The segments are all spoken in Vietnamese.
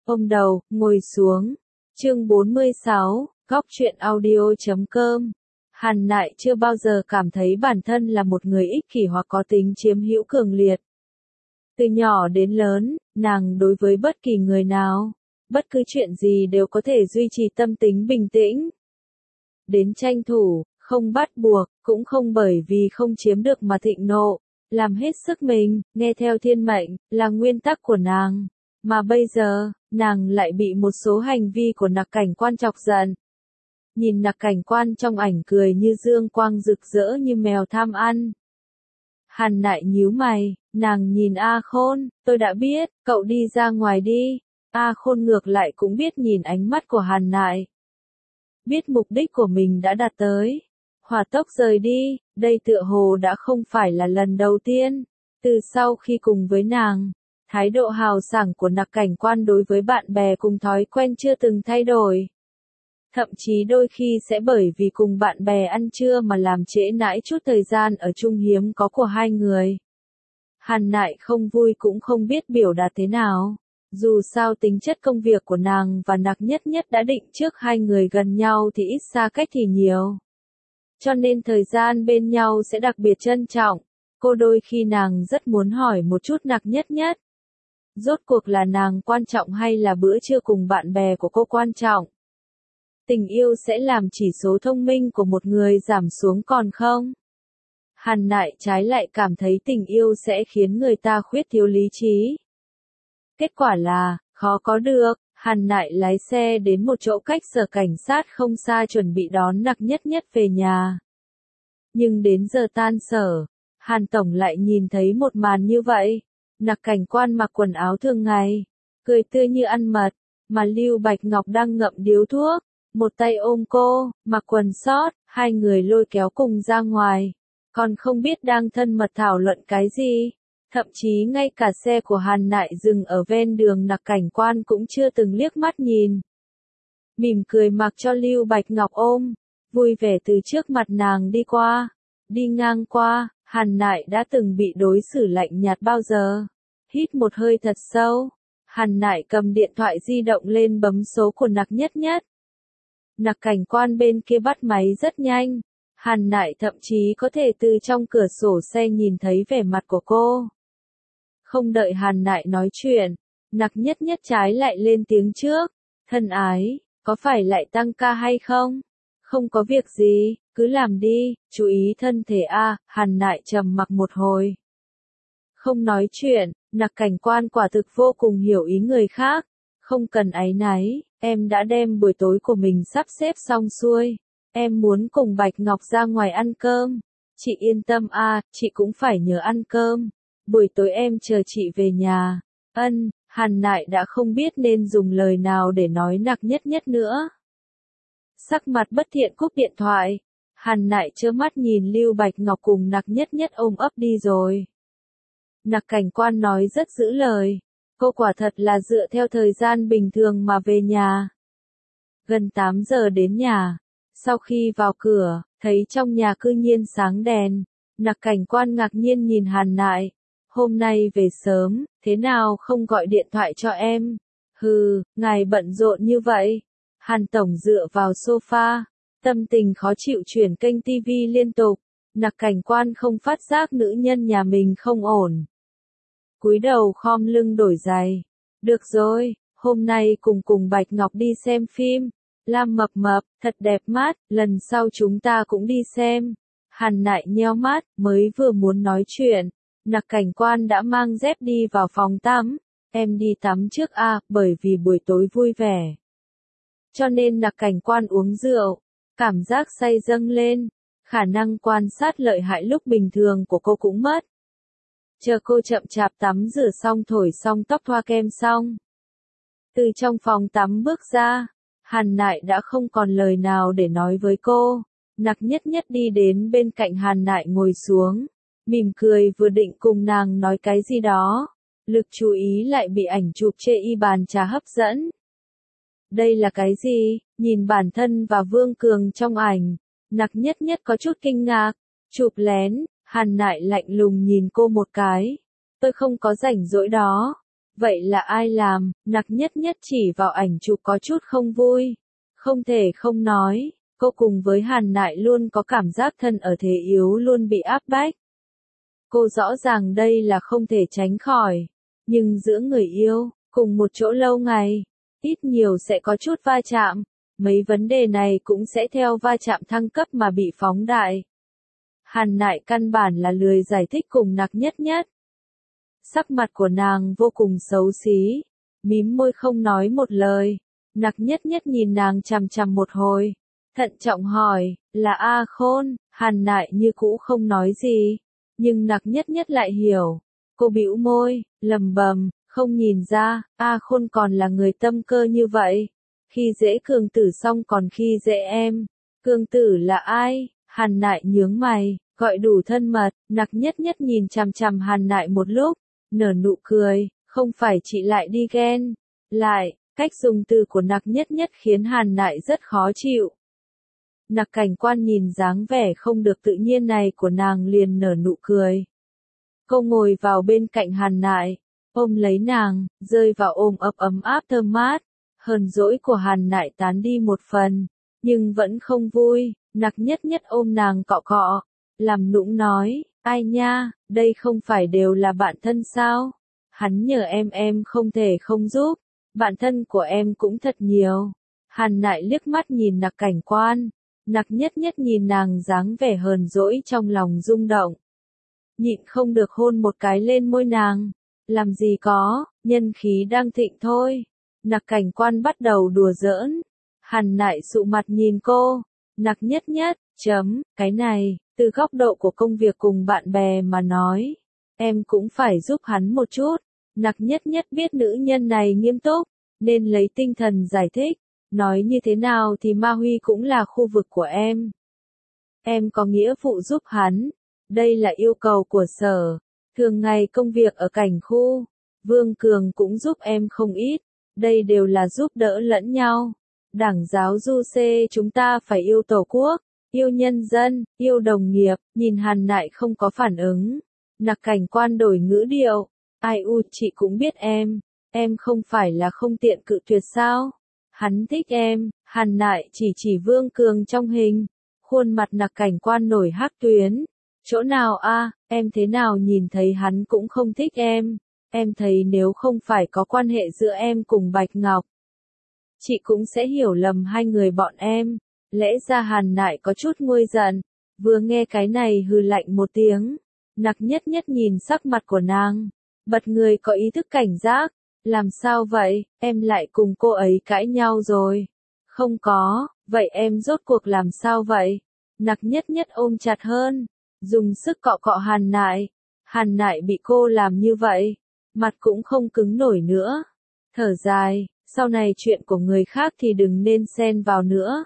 ôm đầu, ngồi xuống. Chương 46, góc truyện audio.com. Hàn Nại chưa bao giờ cảm thấy bản thân là một người ích kỷ hoặc có tính chiếm hữu cường liệt. Từ nhỏ đến lớn, nàng đối với bất kỳ người nào, bất cứ chuyện gì đều có thể duy trì tâm tính bình tĩnh. Đến tranh thủ, không bắt buộc, cũng không bởi vì không chiếm được mà thịnh nộ, làm hết sức mình, nghe theo thiên mệnh, là nguyên tắc của nàng. Mà bây giờ, nàng lại bị một số hành vi của Nặc Cảnh Quan chọc giận. Nhìn Nặc Cảnh Quan trong ảnh cười như dương quang rực rỡ như mèo tham ăn. Hàn Nại nhíu mày, nàng nhìn A Khôn, tôi đã biết, cậu đi ra ngoài đi. A Khôn ngược lại cũng biết nhìn ánh mắt của Hàn Nại. Biết mục đích của mình đã đạt tới. Hỏa tốc rời đi, đây tựa hồ đã không phải là lần đầu tiên. Từ sau khi cùng với nàng, thái độ hào sảng của Nặc Cảnh Quan đối với bạn bè cùng thói quen chưa từng thay đổi. Thậm chí đôi khi sẽ bởi vì cùng bạn bè ăn trưa mà làm trễ nải chút thời gian ở chung hiếm có của hai người. Hàn Nại không vui cũng không biết biểu đạt thế nào. Dù sao tính chất công việc của nàng và Nặc Nhất Nhất đã định trước hai người gần nhau thì ít xa cách thì nhiều. Cho nên thời gian bên nhau sẽ đặc biệt trân trọng. Cô đôi khi nàng rất muốn hỏi một chút Nặc Nhất Nhất. Rốt cuộc là nàng quan trọng hay là bữa trưa cùng bạn bè của cô quan trọng? Tình yêu sẽ làm chỉ số thông minh của một người giảm xuống còn không? Hàn Nại trái lại cảm thấy tình yêu sẽ khiến người ta khuyết thiếu lý trí. Kết quả là, khó có được, Hàn Nại lái xe đến một chỗ cách sở cảnh sát không xa chuẩn bị đón Nặc Nhất Nhất về nhà. Nhưng đến giờ tan sở, Hàn Tổng lại nhìn thấy một màn như vậy. Nặc Cảnh Quan mặc quần áo thường ngày, cười tươi như ăn mật, mà Lưu Bạch Ngọc đang ngậm điếu thuốc, một tay ôm cô, mặc quần sót, hai người lôi kéo cùng ra ngoài, còn không biết đang thân mật thảo luận cái gì. Thậm chí ngay cả xe của Hàn Nại dừng ở ven đường Nặc Cảnh Quan cũng chưa từng liếc mắt nhìn. Mỉm cười mặc cho Lưu Bạch Ngọc ôm, vui vẻ từ trước mặt nàng đi qua, đi ngang qua. Hàn Nại đã từng bị đối xử lạnh nhạt bao giờ? Hít một hơi thật sâu, Hàn Nại cầm điện thoại di động lên bấm số của Nặc Nhất Nhất. Nặc Cảnh Quan bên kia bắt máy rất nhanh, Hàn Nại thậm chí có thể từ trong cửa sổ xe nhìn thấy vẻ mặt của cô. Không đợi Hàn Nại nói chuyện, Nặc Nhất Nhất trái lại lên tiếng trước. Thân ái, có phải lại tăng ca hay không? Không có việc gì, cứ làm đi, chú ý thân thể a. Hàn Nại trầm mặc một hồi. Không nói chuyện, Nặc Cảnh Quan quả thực vô cùng hiểu ý người khác. Không cần áy náy, em đã đem buổi tối của mình sắp xếp xong xuôi. Em muốn cùng Bạch Ngọc ra ngoài ăn cơm. Chị yên tâm a, chị cũng phải nhớ ăn cơm. Buổi tối em chờ chị về nhà. Ân, Hàn Nại đã không biết nên dùng lời nào để nói Nặc Nhất Nhất nữa. Sắc mặt bất thiện cúp điện thoại. Hàn Nại trơ mắt nhìn Lưu Bạch Ngọc cùng Nặc Nhất Nhất ôm ấp đi rồi. Nặc Cảnh Quan nói rất giữ lời. Cô quả thật là dựa theo thời gian bình thường mà về nhà. Gần 8 giờ đến nhà. Sau khi vào cửa, thấy trong nhà cư nhiên sáng đèn. Nặc Cảnh Quan ngạc nhiên nhìn Hàn Nại. Hôm nay về sớm, thế nào không gọi điện thoại cho em? Hừ, ngài bận rộn như vậy. Hàn Tổng dựa vào sofa, tâm tình khó chịu chuyển kênh TV liên tục. Nặc Cảnh Quan không phát giác nữ nhân nhà mình không ổn. Cúi đầu khom lưng đổi giày. Được rồi, hôm nay cùng Bạch Ngọc đi xem phim. Lam mập mập, thật đẹp mắt, lần sau chúng ta cũng đi xem. Hàn Nại nheo mắt, mới vừa muốn nói chuyện. Nặc Cảnh Quan đã mang dép đi vào phòng tắm. Em đi tắm trước a, bởi vì buổi tối vui vẻ. Cho nên Nặc Cảnh Quan uống rượu, cảm giác say dâng lên, khả năng quan sát lợi hại lúc bình thường của cô cũng mất. Chờ cô chậm chạp tắm rửa xong thổi xong tóc thoa kem xong. Từ trong phòng tắm bước ra, Hàn Nại đã không còn lời nào để nói với cô. Nặc Nhất Nhất đi đến bên cạnh Hàn Nại ngồi xuống, mỉm cười vừa định cùng nàng nói cái gì đó. Lực chú ý lại bị ảnh chụp chê y bàn trà hấp dẫn. Đây là cái gì? Nhìn bản thân và Vương Cường trong ảnh, Nặc Nhất Nhất có chút kinh ngạc. Chụp lén, Hàn Nại lạnh lùng nhìn cô một cái. Tôi không có rảnh rỗi đó. Vậy là ai làm? Nặc nhất nhất chỉ vào ảnh chụp có chút không vui. Không thể không nói, cô cùng với Hàn Nại luôn có cảm giác thân ở thế yếu luôn bị áp bách. Cô rõ ràng đây là không thể tránh khỏi, nhưng giữa người yêu, cùng một chỗ lâu ngày, ít nhiều sẽ có chút va chạm, mấy vấn đề này cũng sẽ theo va chạm thăng cấp mà bị phóng đại. Hàn Nại căn bản là lười giải thích cùng Nặc nhất nhất. Sắc mặt của nàng vô cùng xấu xí, mím môi không nói một lời. Nặc nhất nhất nhìn nàng chằm chằm một hồi, thận trọng hỏi, là A Khôn? Hàn Nại như cũ không nói gì, nhưng Nặc nhất nhất lại hiểu. Cô bĩu môi, lầm bầm, không nhìn ra, A Khôn còn là người tâm cơ như vậy. Khi dễ Cường Tử xong còn khi dễ em. Cường Tử là ai? Hàn Nại nhướng mày, gọi đủ thân mật. Nặc nhất nhất nhìn chằm chằm Hàn Nại một lúc, nở nụ cười, không phải chị lại đi ghen. Lại, cách dùng từ của Nặc nhất nhất khiến Hàn Nại rất khó chịu. Nặc Cảnh Quan nhìn dáng vẻ không được tự nhiên này của nàng liền nở nụ cười. Cô ngồi vào bên cạnh Hàn Nại, ôm lấy nàng, rơi vào ôm ấp ấm áp thơm mát. Hờn dỗi của Hàn Nại tán đi một phần, nhưng vẫn không vui. Nặc nhất nhất ôm nàng cọ cọ, làm nũng nói, ai nha, đây không phải đều là bạn thân sao? Hắn nhờ em không thể không giúp, bạn thân của em cũng thật nhiều. Hàn Nại liếc mắt nhìn Nặc Cảnh Quan, Nặc nhất nhất nhìn nàng dáng vẻ hờn dỗi trong lòng rung động. Nhịn không được hôn một cái lên môi nàng, làm gì có, nhân khí đang thịnh thôi. Nặc Cảnh Quan bắt đầu đùa giỡn, Hàn Nại sụ mặt nhìn cô, Nặc nhất nhất, cái này, từ góc độ của công việc cùng bạn bè mà nói, em cũng phải giúp hắn một chút. Nặc nhất nhất biết nữ nhân này nghiêm túc, nên lấy tinh thần giải thích, nói như thế nào thì Ma Huy cũng là khu vực của em. Em có nghĩa vụ giúp hắn, đây là yêu cầu của sở, thường ngày công việc ở cảnh khu, Vương Cường cũng giúp em không ít, đây đều là giúp đỡ lẫn nhau. Đảng giáo du xê chúng ta phải yêu Tổ quốc, yêu nhân dân, yêu đồng nghiệp. Nhìn Hàn Nại không có phản ứng, Nặc Cảnh Quan đổi ngữ điệu, ai u chị cũng biết em không phải là không tiện cự tuyệt sao? Hắn thích em. Hàn Nại chỉ Vương Cường trong hình, khuôn mặt Nặc Cảnh Quan nổi hắc tuyến. Chỗ nào a? Em thế nào nhìn thấy hắn cũng không thích em thấy nếu không phải có quan hệ giữa em cùng Bạch Ngọc, chị cũng sẽ hiểu lầm hai người bọn em. Lẽ ra Hàn Nại có chút nguôi giận, vừa nghe cái này hừ lạnh một tiếng. Nặc nhất nhất nhìn sắc mặt của nàng, bật người có ý thức cảnh giác. Làm sao vậy, em lại cùng cô ấy cãi nhau rồi? Không có, vậy em rốt cuộc làm sao vậy? Nặc nhất nhất ôm chặt hơn, dùng sức cọ cọ Hàn Nại. Hàn Nại bị cô làm như vậy, mặt cũng không cứng nổi nữa. Thở dài, sau này chuyện của người khác thì đừng nên xen vào nữa.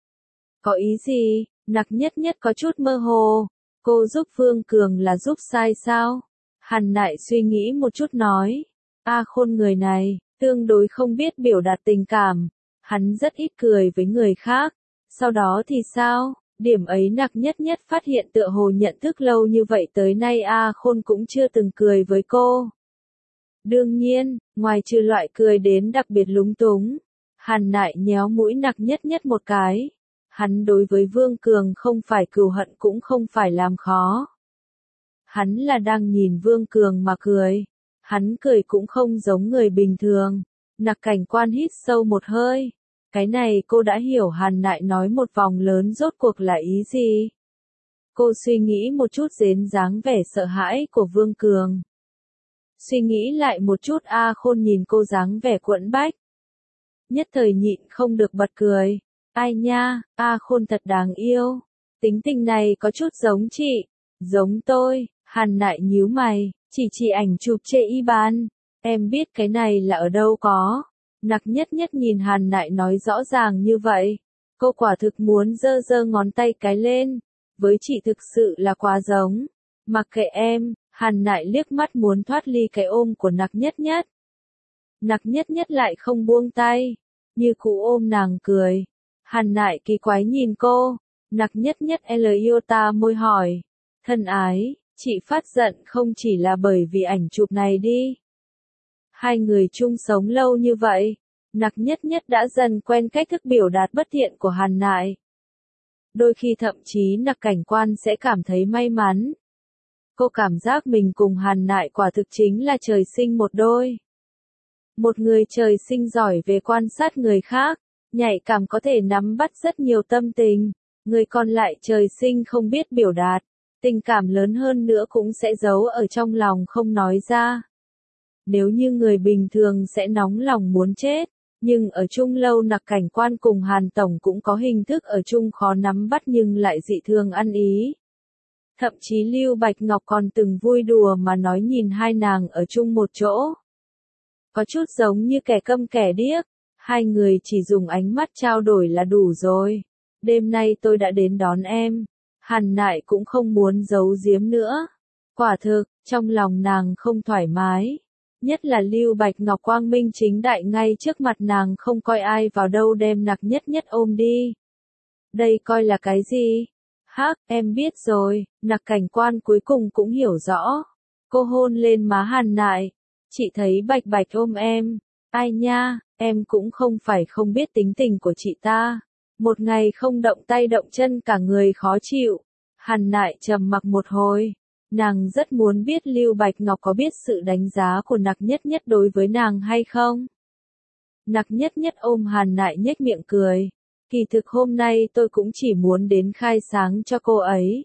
Có ý gì? Nặc nhất nhất có chút mơ hồ. Cô giúp Vương Cường là giúp sai sao? Hàn Nại suy nghĩ một chút nói. A Khôn người này, tương đối không biết biểu đạt tình cảm. Hắn rất ít cười với người khác. Sau đó thì sao? Điểm ấy Nặc nhất nhất phát hiện tựa hồ nhận thức lâu như vậy tới nay A Khôn cũng chưa từng cười với cô. Đương nhiên, ngoài trừ loại cười đến đặc biệt lúng túng, Hàn Nại nhéo mũi Nặc nhất nhất một cái. Hắn đối với Vương Cường không phải cừu hận cũng không phải làm khó. Hắn là đang nhìn Vương Cường mà cười. Hắn cười cũng không giống người bình thường. Nặc Cảnh Quan hít sâu một hơi. Cái này cô đã hiểu Hàn Nại nói một vòng lớn rốt cuộc là ý gì. Cô suy nghĩ một chút đến dáng vẻ sợ hãi của Vương Cường. Suy nghĩ lại một chút A Khôn nhìn cô dáng vẻ quẫn bách. Nhất thời nhịn không được bật cười. Ai nha, A Khôn thật đáng yêu. Tính tình này có chút giống chị. Giống tôi. Hàn Nại nhíu mày, chỉ ảnh chụp chê y bàn. Em biết cái này là ở đâu có. Nặc nhất nhất nhìn Hàn Nại nói rõ ràng như vậy. Cô quả thực muốn giơ giơ ngón tay cái lên. Với chị thực sự là quá giống. Mặc kệ em. Hàn Nại liếc mắt muốn thoát ly cái ôm của Nặc nhất nhất. Nặc nhất nhất lại không buông tay. Như cũ ôm nàng cười. Hàn Nại kỳ quái nhìn cô. Nặc nhất nhất iota môi hỏi. Thân ái, chị phát giận không chỉ là bởi vì ảnh chụp này đi. Hai người chung sống lâu như vậy, Nặc Nhất Nhất đã dần quen cách thức biểu đạt bất thiện của Hàn Nại. Đôi khi thậm chí Nặc Cảnh Quan sẽ cảm thấy may mắn. Cô cảm giác mình cùng Hàn Nại quả thực chính là trời sinh một đôi. Một người trời sinh giỏi về quan sát người khác, nhạy cảm có thể nắm bắt rất nhiều tâm tình, người còn lại trời sinh không biết biểu đạt, tình cảm lớn hơn nữa cũng sẽ giấu ở trong lòng không nói ra. Nếu như người bình thường sẽ nóng lòng muốn chết, nhưng ở chung lâu Nặc Cảnh Quan cùng Hàn Tổng cũng có hình thức ở chung khó nắm bắt nhưng lại dị thường ăn ý. Thậm chí Lưu Bạch Ngọc còn từng vui đùa mà nói nhìn hai nàng ở chung một chỗ. Có chút giống như kẻ câm kẻ điếc, hai người chỉ dùng ánh mắt trao đổi là đủ rồi. Đêm nay tôi đã đến đón em. Hàn Nại cũng không muốn giấu giếm nữa. Quả thực, trong lòng nàng không thoải mái. Nhất là Lưu Bạch Ngọc quang minh chính đại ngay trước mặt nàng không coi ai vào đâu đem Nặc Nhất Nhất ôm đi. Đây coi là cái gì? Hắc, em biết rồi, Nặc Cảnh Quan cuối cùng cũng hiểu rõ. Cô hôn lên má Hàn Nại. Chị thấy Bạch Bạch ôm em. Ai nha, em cũng không phải không biết tính tình của chị ta. Một ngày không động tay động chân cả người khó chịu. Hàn Nại trầm mặc một hồi. Nàng rất muốn biết Lưu Bạch Ngọc có biết sự đánh giá của Nặc Nhất Nhất đối với nàng hay không. Nặc Nhất Nhất ôm Hàn Nại nhếch miệng cười. Kỳ thực hôm nay tôi cũng chỉ muốn đến khai sáng cho cô ấy.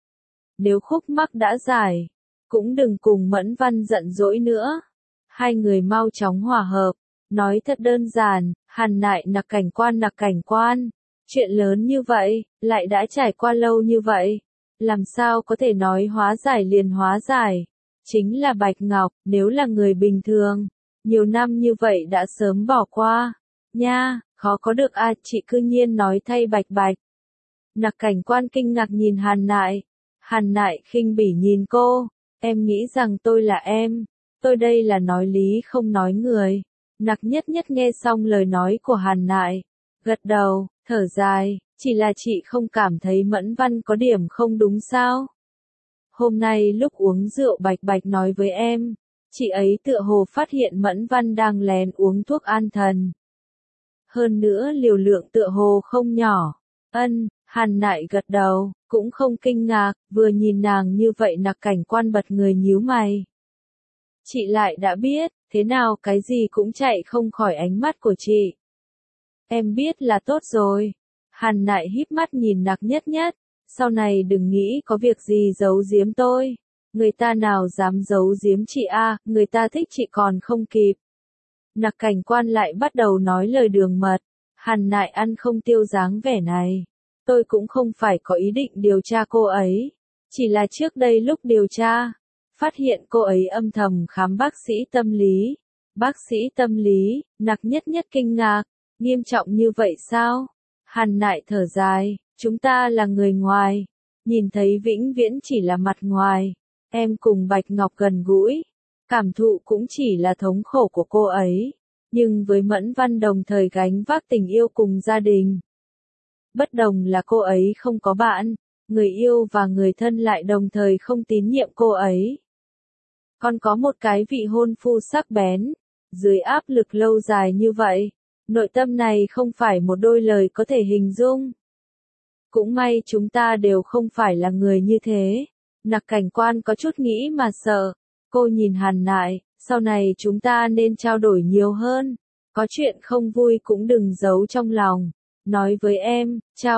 Nếu khúc mắc đã giải, cũng đừng cùng Mẫn Văn giận dỗi nữa. Hai người mau chóng hòa hợp. Nói thật đơn giản, Hàn Nại Nặc Cảnh Quan. Chuyện lớn như vậy, lại đã trải qua lâu như vậy. Làm sao có thể nói hóa giải liền hóa giải. Chính là Bạch Ngọc, nếu là người bình thường. Nhiều năm như vậy đã sớm bỏ qua. Nha, khó có được chị cư nhiên nói thay Bạch Bạch. Nặc Cảnh Quan kinh ngạc nhìn Hàn Nại. Hàn Nại khinh bỉ nhìn cô. Em nghĩ rằng tôi là em. Tôi đây là nói lý không nói người. Nặc Nhất Nhất nghe xong lời nói của Hàn Nại. Gật đầu, thở dài, chỉ là chị không cảm thấy Mẫn Văn có điểm không đúng sao? Hôm nay lúc uống rượu Bạch Bạch nói với em, chị ấy tựa hồ phát hiện Mẫn Văn đang lén uống thuốc an thần. Hơn nữa liều lượng tựa hồ không nhỏ. Hàn Nại gật đầu, cũng không kinh ngạc, vừa nhìn nàng như vậy Nặc Cảnh Quan bật người nhíu mày. Chị lại đã biết, thế nào cái gì cũng chạy không khỏi ánh mắt của chị. Em biết là tốt rồi. Hàn Nại híp mắt nhìn Nặc Nhất Nhất, sau này đừng nghĩ có việc gì giấu giếm tôi. Người ta nào dám giấu giếm chị người ta thích chị còn không kịp. Nặc Cảnh Quan lại bắt đầu nói lời đường mật. Hàn Nại ăn không tiêu dáng vẻ này. Tôi cũng không phải có ý định điều tra cô ấy. Chỉ là trước đây lúc điều tra, phát hiện cô ấy âm thầm khám bác sĩ tâm lý. Bác sĩ tâm lý, Nặc Nhất Nhất kinh ngạc. Nghiêm trọng như vậy sao? Hàn Nại thở dài, chúng ta là người ngoài. Nhìn thấy vĩnh viễn chỉ là mặt ngoài. Em cùng Bạch Ngọc gần gũi. Cảm thụ cũng chỉ là thống khổ của cô ấy. Nhưng với Mẫn Văn đồng thời gánh vác tình yêu cùng gia đình. Bất đồng là cô ấy không có bạn. Người yêu và người thân lại đồng thời không tín nhiệm cô ấy. Còn có một cái vị hôn phu sắc bén. Dưới áp lực lâu dài như vậy. Nội tâm này không phải một đôi lời có thể hình dung. Cũng may chúng ta đều không phải là người như thế. Nặc Cảnh Quan có chút nghĩ mà sợ. Cô nhìn Hàn Nại, sau này chúng ta nên trao đổi nhiều hơn. Có chuyện không vui cũng đừng giấu trong lòng. Nói với em,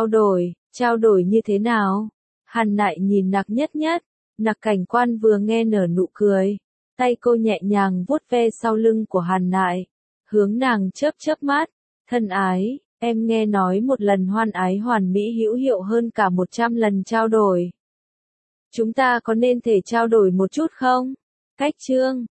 trao đổi như thế nào? Hàn Nại nhìn Nặc Nhất Nhất. Nặc Cảnh Quan vừa nghe nở nụ cười. Tay cô nhẹ nhàng vuốt ve sau lưng của Hàn Nại. Hướng nàng chớp chớp mắt. Thân ái, em nghe nói một lần hoan ái hoàn mỹ hữu hiệu hơn cả 100 lần trao đổi. Chúng ta có nên thể trao đổi một chút không? Cách chương